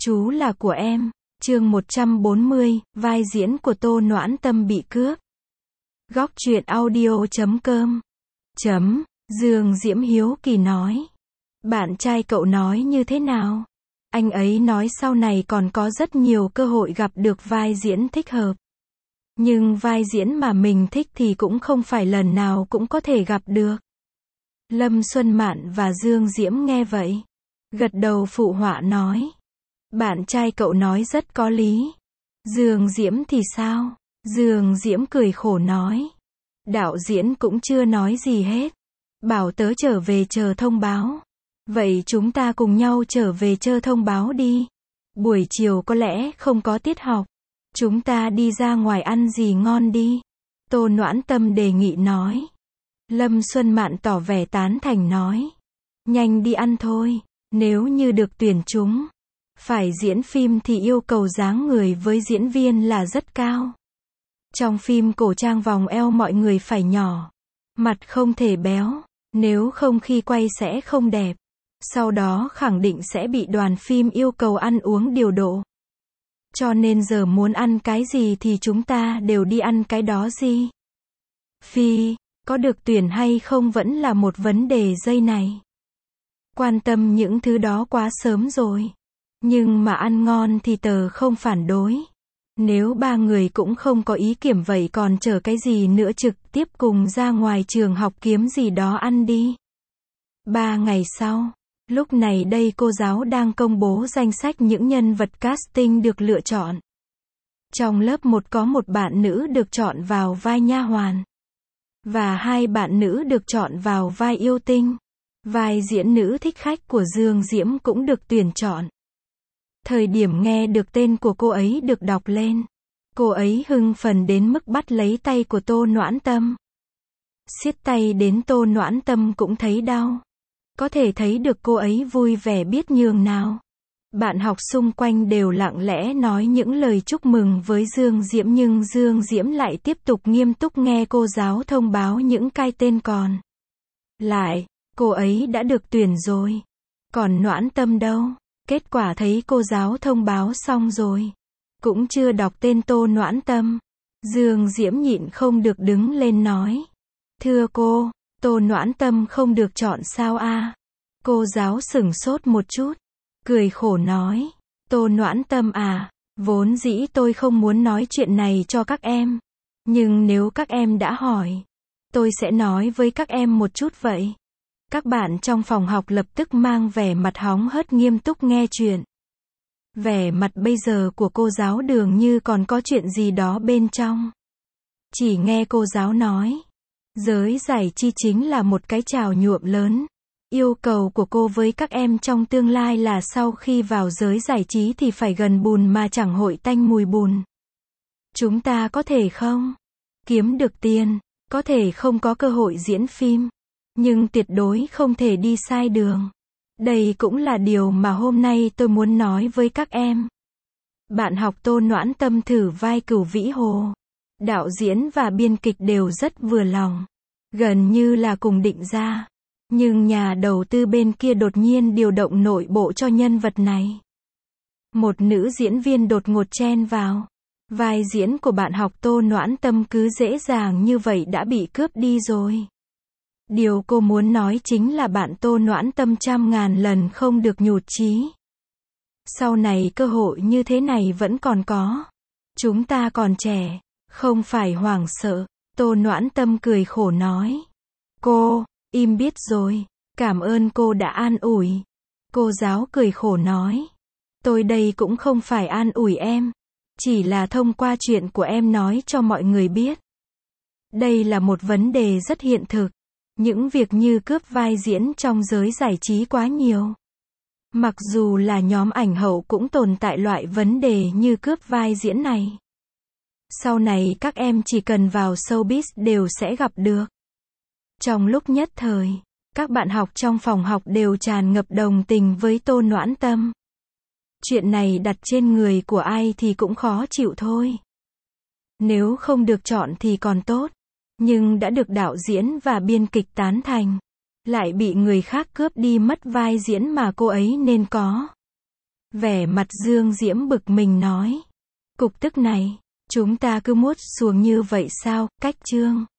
Chú là của em. Chương 140, vai diễn của Tô Noãn Tâm bị cướp. Góc truyện audio.com. Dương Diễm hiếu kỳ nói. Bạn trai cậu nói như thế nào? Anh ấy nói sau này còn có rất nhiều cơ hội gặp được vai diễn thích hợp. Nhưng vai diễn mà mình thích thì cũng không phải lần nào cũng có thể gặp được. Lâm Xuân Mạn và Dương Diễm nghe vậy, gật đầu phụ họa nói. Bạn trai cậu nói rất có lý. Dương Diễm thì sao? Dương Diễm cười khổ nói. Đạo diễn cũng chưa nói gì hết. Bảo tớ trở về chờ thông báo. Vậy chúng ta cùng nhau trở về chờ thông báo đi. Buổi chiều có lẽ không có tiết học. Chúng ta đi ra ngoài ăn gì ngon đi. Tô Noãn Tâm đề nghị nói. Lâm Xuân Mạn tỏ vẻ tán thành nói. Nhanh đi ăn thôi. Nếu như được tuyển chúng. Phải diễn phim thì yêu cầu dáng người với diễn viên là rất cao. Trong phim cổ trang vòng eo mọi người phải nhỏ. Mặt không thể béo. Nếu không khi quay sẽ không đẹp. Sau đó khẳng định sẽ bị đoàn phim yêu cầu ăn uống điều độ. Cho nên giờ muốn ăn cái gì thì chúng ta đều đi ăn cái đó gì. Phi, có được tuyển hay không vẫn là một vấn đề giây này. Quan tâm những thứ đó quá sớm rồi. Nhưng mà ăn ngon thì tớ không phản đối. Nếu ba người cũng không có ý kiểm vậy còn chờ cái gì nữa, trực tiếp cùng ra ngoài trường học kiếm gì đó ăn đi. 3 ngày sau, lúc này đây cô giáo đang công bố danh sách những nhân vật casting được lựa chọn. Trong lớp 1 có một bạn nữ được chọn vào vai nha hoàn. Và 2 bạn nữ được chọn vào vai yêu tinh. Vai diễn nữ thích khách của Dương Diễm cũng được tuyển chọn. Thời điểm nghe được tên của cô ấy được đọc lên, cô ấy hưng phấn đến mức bắt lấy tay của Tô Noãn Tâm. Siết tay đến Tô Noãn Tâm cũng thấy đau. Có thể thấy được cô ấy vui vẻ biết nhường nào. Bạn học xung quanh đều lặng lẽ nói những lời chúc mừng với Dương Diễm, nhưng Dương Diễm lại tiếp tục nghiêm túc nghe cô giáo thông báo những cái tên còn lại. Cô ấy đã được tuyển rồi. Còn Noãn Tâm đâu? Kết quả thấy cô giáo thông báo xong rồi. Cũng chưa đọc tên Tô Noãn Tâm. Dương Diễm nhịn không được đứng lên nói. Thưa cô, Tô Noãn Tâm không được chọn sao a? Cô giáo sửng sốt một chút. Cười khổ nói. Tô Noãn Tâm à, vốn dĩ tôi không muốn nói chuyện này cho các em. Nhưng nếu các em đã hỏi, tôi sẽ nói với các em một chút vậy. Các bạn trong phòng học lập tức mang vẻ mặt hóng hớt nghiêm túc nghe chuyện. Vẻ mặt bây giờ của cô giáo dường như còn có chuyện gì đó bên trong. Chỉ nghe cô giáo nói. Giới giải trí chính là một cái trào nhuộm lớn. Yêu cầu của cô với các em trong tương lai là sau khi vào giới giải trí thì phải gần bùn mà chẳng hội tanh mùi bùn. Chúng ta có thể không kiếm được tiền, có thể không có cơ hội diễn phim. Nhưng tuyệt đối không thể đi sai đường. Đây cũng là điều mà hôm nay tôi muốn nói với các em. Bạn học Tô Noãn Tâm thử vai Cửu Vĩ Hồ. Đạo diễn và biên kịch đều rất vừa lòng. Gần như là cùng định ra. Nhưng nhà đầu tư bên kia đột nhiên điều động nội bộ cho nhân vật này. Một nữ diễn viên đột ngột chen vào. Vai diễn của bạn học Tô Noãn Tâm cứ dễ dàng như vậy đã bị cướp đi rồi. Điều cô muốn nói chính là bạn Tô Noãn Tâm trăm ngàn lần không được nhụt chí. Sau này cơ hội như thế này vẫn còn có. Chúng ta còn trẻ, không phải hoảng sợ. Tô Noãn Tâm cười khổ nói. Cô, im biết rồi, cảm ơn cô đã an ủi. Cô giáo cười khổ nói. Tôi đây cũng không phải an ủi em. Chỉ là thông qua chuyện của em nói cho mọi người biết. Đây là một vấn đề rất hiện thực. Những việc như cướp vai diễn trong giới giải trí quá nhiều. Mặc dù là nhóm ảnh hậu cũng tồn tại loại vấn đề như cướp vai diễn này. Sau này các em chỉ cần vào showbiz đều sẽ gặp được. Trong lúc nhất thời, các bạn học trong phòng học đều tràn ngập đồng tình với Tô Noãn Tâm. Chuyện này đặt trên người của ai thì cũng khó chịu thôi. Nếu không được chọn thì còn tốt. Nhưng đã được đạo diễn và biên kịch tán thành. Lại bị người khác cướp đi mất vai diễn mà cô ấy nên có. Vẻ mặt Dương Diễm bực mình nói. Cục tức này, chúng ta cứ muốt xuồng như vậy sao, cách chương.